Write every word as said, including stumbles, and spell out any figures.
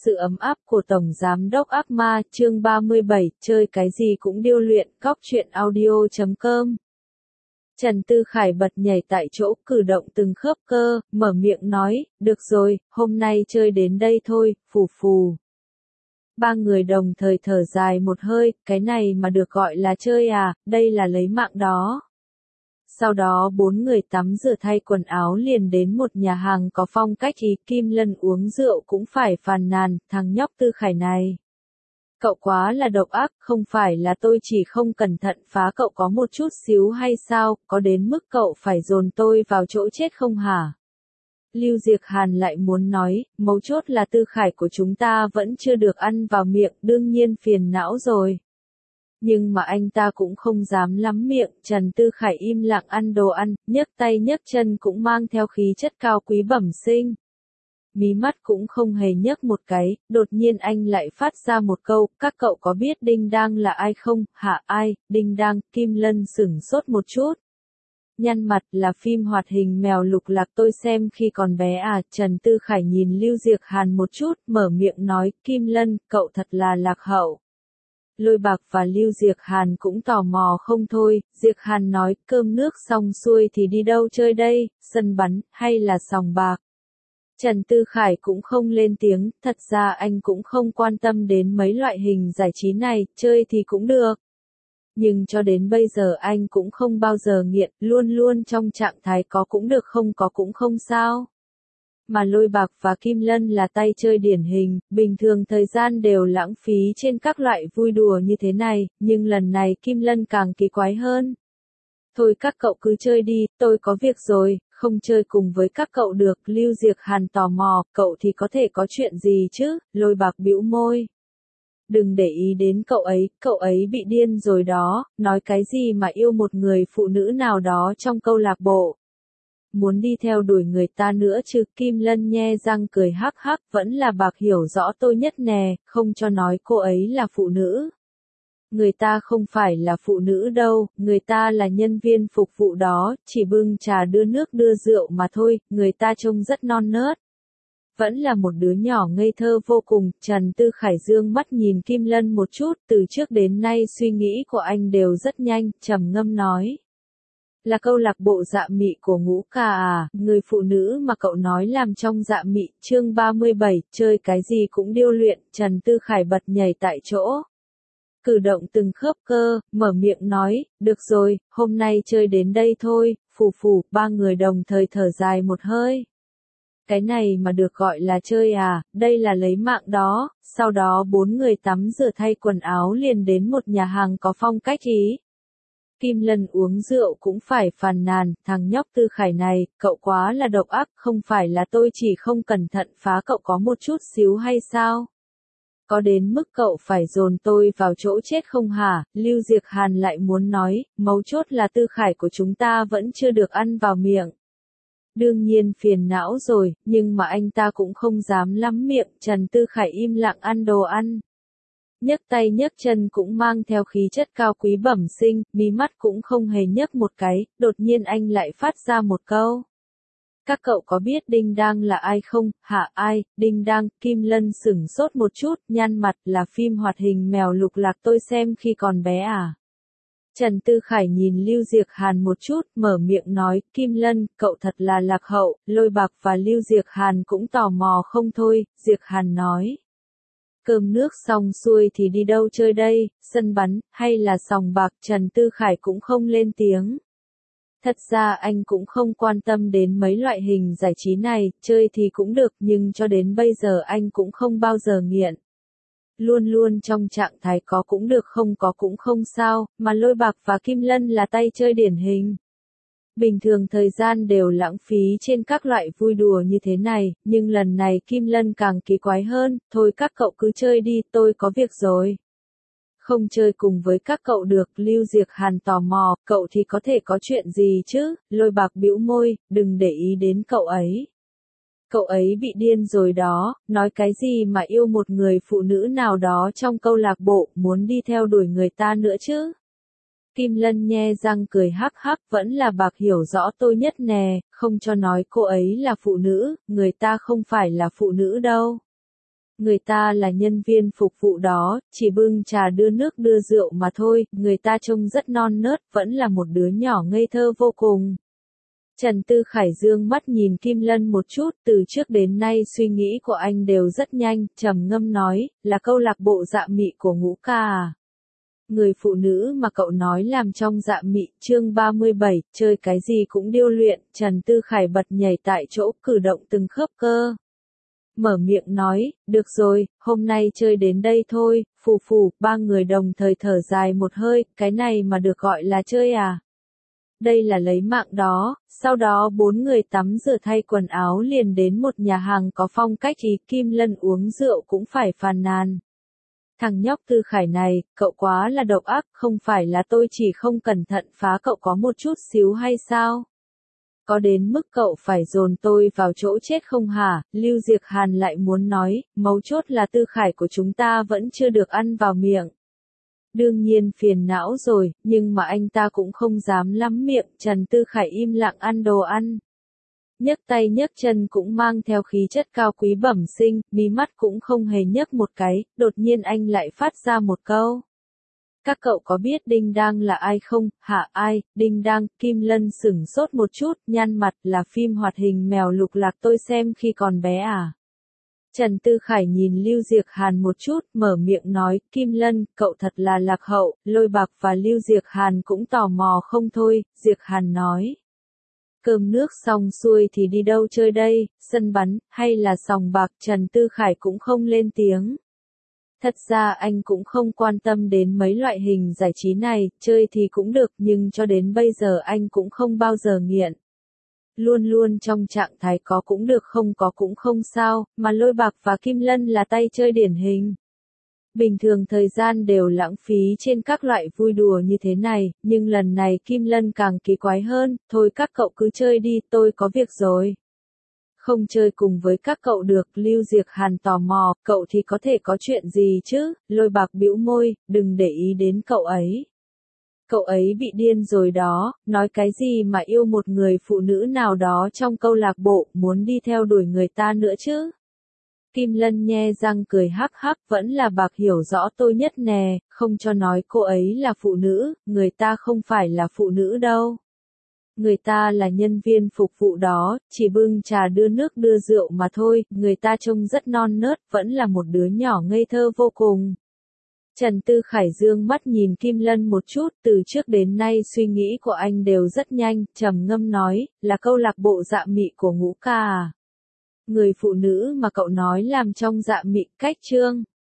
sự ấm áp của Tổng Giám đốc ác ma, chương ba mươi bảy, chơi cái gì cũng điêu luyện, cóc truyện audio chấm com. Trần Tư Khải bật nhảy tại chỗ, cử động từng khớp cơ, mở miệng nói, được rồi, hôm nay chơi đến đây thôi, phù phù. Ba người đồng thời thở dài một hơi, cái này mà được gọi là chơi à, đây là lấy mạng đó. Sau đó bốn người tắm rửa thay quần áo liền đến một nhà hàng có phong cách ý Kim Lân uống rượu cũng phải phàn nàn, thằng nhóc Tư Khải này. Cậu quá là độc ác, không phải là tôi chỉ không cẩn thận phá cậu có một chút xíu hay sao, có đến mức cậu phải dồn tôi vào chỗ chết không hả? Lưu Diệc Hàn lại muốn nói, mấu chốt là Tư Khải của chúng ta vẫn chưa được ăn vào miệng, đương nhiên phiền não rồi. Nhưng mà anh ta cũng không dám lắm miệng, Trần Tư Khải im lặng ăn đồ ăn, nhấc tay nhấc chân cũng mang theo khí chất cao quý bẩm sinh. Mí mắt cũng không hề nhấc một cái, đột nhiên anh lại phát ra một câu, các cậu có biết Đinh Đang là ai không, hả ai, Đinh Đang, Kim Lân sửng sốt một chút. Nhăn mặt là phim hoạt hình mèo lục lạc tôi xem khi còn bé à, Trần Tư Khải nhìn Lưu Diệc Hàn một chút, mở miệng nói, Kim Lân, cậu thật là lạc hậu. Lôi Bạc và Lưu Diệc Hàn cũng tò mò không thôi, Diệc Hàn nói, cơm nước xong xuôi thì đi đâu chơi đây, sân bắn, hay là sòng bạc. Trần Tư Khải cũng không lên tiếng, thật ra anh cũng không quan tâm đến mấy loại hình giải trí này, chơi thì cũng được. Nhưng cho đến bây giờ anh cũng không bao giờ nghiện, luôn luôn trong trạng thái có cũng được không có cũng không sao. Mà Lôi Bạc và Kim Lân là tay chơi điển hình, bình thường thời gian đều lãng phí trên các loại vui đùa như thế này, nhưng lần này Kim Lân càng kỳ quái hơn. Thôi các cậu cứ chơi đi, tôi có việc rồi, không chơi cùng với các cậu được, Lưu Diệc Hàn tò mò, cậu thì có thể có chuyện gì chứ, Lôi Bạc bĩu môi. Đừng để ý đến cậu ấy, cậu ấy bị điên rồi đó, nói cái gì mà yêu một người phụ nữ nào đó trong câu lạc bộ. Muốn đi theo đuổi người ta nữa chứ, Kim Lân nhe răng cười hắc hắc, vẫn là Bạc hiểu rõ tôi nhất nè, không cho nói cô ấy là phụ nữ. Người ta không phải là phụ nữ đâu, người ta là nhân viên phục vụ đó, chỉ bưng trà đưa nước đưa rượu mà thôi, người ta trông rất non nớt. Vẫn là một đứa nhỏ ngây thơ vô cùng, Trần Tư Khải dương mắt nhìn Kim Lân một chút, từ trước đến nay suy nghĩ của anh đều rất nhanh, trầm ngâm nói. Là câu lạc bộ dạ mị của Ngũ Ca à, người phụ nữ mà cậu nói làm trong dạ mị, chương ba mươi bảy, chơi cái gì cũng điêu luyện, Trần Tư Khải bật nhảy tại chỗ. Cử động từng khớp cơ, mở miệng nói, được rồi, hôm nay chơi đến đây thôi, phù phù, ba người đồng thời thở dài một hơi. Cái này mà được gọi là chơi à, đây là lấy mạng đó, sau đó bốn người tắm rửa thay quần áo liền đến một nhà hàng có phong cách ý. Kim Lân uống rượu cũng phải phàn nàn, thằng nhóc Tư Khải này, cậu quá là độc ác, không phải là tôi chỉ không cẩn thận phá cậu có một chút xíu hay sao? Có đến mức cậu phải dồn tôi vào chỗ chết không hả? Lưu Diệc Hàn lại muốn nói, mấu chốt là Tư Khải của chúng ta vẫn chưa được ăn vào miệng. Đương nhiên phiền não rồi, nhưng mà anh ta cũng không dám lắm miệng, Trần Tư Khải im lặng ăn đồ ăn. Nhấc tay nhấc chân cũng mang theo khí chất cao quý bẩm sinh, mí mắt cũng không hề nhấc một cái, đột nhiên anh lại phát ra một câu. Các cậu có biết Đinh Đang là ai không, hả ai, Đinh Đang, Kim Lân sửng sốt một chút, nhăn mặt là phim hoạt hình mèo lục lạc tôi xem khi còn bé à. Trần Tư Khải nhìn Lưu Diệc Hàn một chút, mở miệng nói, Kim Lân, cậu thật là lạc hậu, Lôi Bạc và Lưu Diệc Hàn cũng tò mò không thôi, Diệc Hàn nói. Cơm nước xong xuôi thì đi đâu chơi đây, sân bắn, hay là sòng bạc, Trần Tư Khải cũng không lên tiếng. Thật ra anh cũng không quan tâm đến mấy loại hình giải trí này, chơi thì cũng được nhưng cho đến bây giờ anh cũng không bao giờ nghiện. Luôn luôn trong trạng thái có cũng được không có cũng không sao, mà Lôi Bạc và Kim Lân là tay chơi điển hình. Bình thường thời gian đều lãng phí trên các loại vui đùa như thế này, nhưng lần này Kim Lân càng kỳ quái hơn, thôi các cậu cứ chơi đi, tôi có việc rồi. Không chơi cùng với các cậu được, Lưu Diệc Hàn tò mò, cậu thì có thể có chuyện gì chứ, Lôi Bạc bĩu môi, đừng để ý đến cậu ấy. Cậu ấy bị điên rồi đó, nói cái gì mà yêu một người phụ nữ nào đó trong câu lạc bộ, muốn đi theo đuổi người ta nữa chứ. Kim Lân nhe răng cười hắc hắc, vẫn là Bạc hiểu rõ tôi nhất nè, không cho nói cô ấy là phụ nữ, người ta không phải là phụ nữ đâu. Người ta là nhân viên phục vụ đó, chỉ bưng trà đưa nước đưa rượu mà thôi, người ta trông rất non nớt, vẫn là một đứa nhỏ ngây thơ vô cùng. Trần Tư Khải dương mắt nhìn Kim Lân một chút, từ trước đến nay suy nghĩ của anh đều rất nhanh, trầm ngâm nói, là câu lạc bộ dạ mị của Ngũ ca à? Người phụ nữ mà cậu nói làm trong dạ mị, chương ba mươi bảy, chơi cái gì cũng điêu luyện, Trần Tư Khải bật nhảy tại chỗ, cử động từng khớp cơ. Mở miệng nói, được rồi, hôm nay chơi đến đây thôi, phù phù, ba người đồng thời thở dài một hơi, cái này mà được gọi là chơi à? Đây là lấy mạng đó, sau đó bốn người tắm rửa thay quần áo liền đến một nhà hàng có phong cách ý, Kim Lân uống rượu cũng phải phàn nàn. Thằng nhóc Tư Khải này, cậu quá là độc ác, không phải là tôi chỉ không cẩn thận phá cậu có một chút xíu hay sao? Có đến mức cậu phải dồn tôi vào chỗ chết không hả? Lưu Diệc Hàn lại muốn nói, mấu chốt là Tư Khải của chúng ta vẫn chưa được ăn vào miệng. Đương nhiên phiền não rồi, nhưng mà anh ta cũng không dám lắm miệng, Trần Tư Khải im lặng ăn đồ ăn. Nhấc tay nhấc chân cũng mang theo khí chất cao quý bẩm sinh, mí mắt cũng không hề nhấc một cái, đột nhiên anh lại phát ra một câu. Các cậu có biết Đinh Đang là ai không? Hả ai? Đinh Đang, Kim Lân sửng sốt một chút, nhăn mặt, là phim hoạt hình mèo lục lạc tôi xem khi còn bé à? Trần Tư Khải nhìn Lưu Diệc Hàn một chút, mở miệng nói, Kim Lân, cậu thật là lạc hậu, Lôi Bạc và Lưu Diệc Hàn cũng tò mò không thôi, Diệc Hàn nói. Cơm nước xong xuôi thì đi đâu chơi đây, sân bắn, hay là sòng bạc, Trần Tư Khải cũng không lên tiếng. Thật ra anh cũng không quan tâm đến mấy loại hình giải trí này, chơi thì cũng được nhưng cho đến bây giờ anh cũng không bao giờ nghiện. Luôn luôn trong trạng thái có cũng được không có cũng không sao, mà Lôi Bạc và Kim Lân là tay chơi điển hình. Bình thường thời gian đều lãng phí trên các loại vui đùa như thế này, nhưng lần này Kim Lân càng kỳ quái hơn, thôi các cậu cứ chơi đi, tôi có việc rồi. Không chơi cùng với các cậu được, Lưu Diệc Hàn tò mò, cậu thì có thể có chuyện gì chứ, Lôi Bạc bĩu môi, đừng để ý đến cậu ấy. Cậu ấy bị điên rồi đó, nói cái gì mà yêu một người phụ nữ nào đó trong câu lạc bộ, muốn đi theo đuổi người ta nữa chứ. Kim Lân nhe răng cười hắc hắc, vẫn là Bạc hiểu rõ tôi nhất nè, không cho nói cô ấy là phụ nữ, người ta không phải là phụ nữ đâu. Người ta là nhân viên phục vụ đó, chỉ bưng trà đưa nước đưa rượu mà thôi, người ta trông rất non nớt, vẫn là một đứa nhỏ ngây thơ vô cùng. Trần Tư Khải dương mắt nhìn Kim Lân một chút, từ trước đến nay suy nghĩ của anh đều rất nhanh, trầm ngâm nói, là câu lạc bộ dạ mị của Ngũ ca à? Người phụ nữ mà cậu nói làm trong dạ mị, cách chương.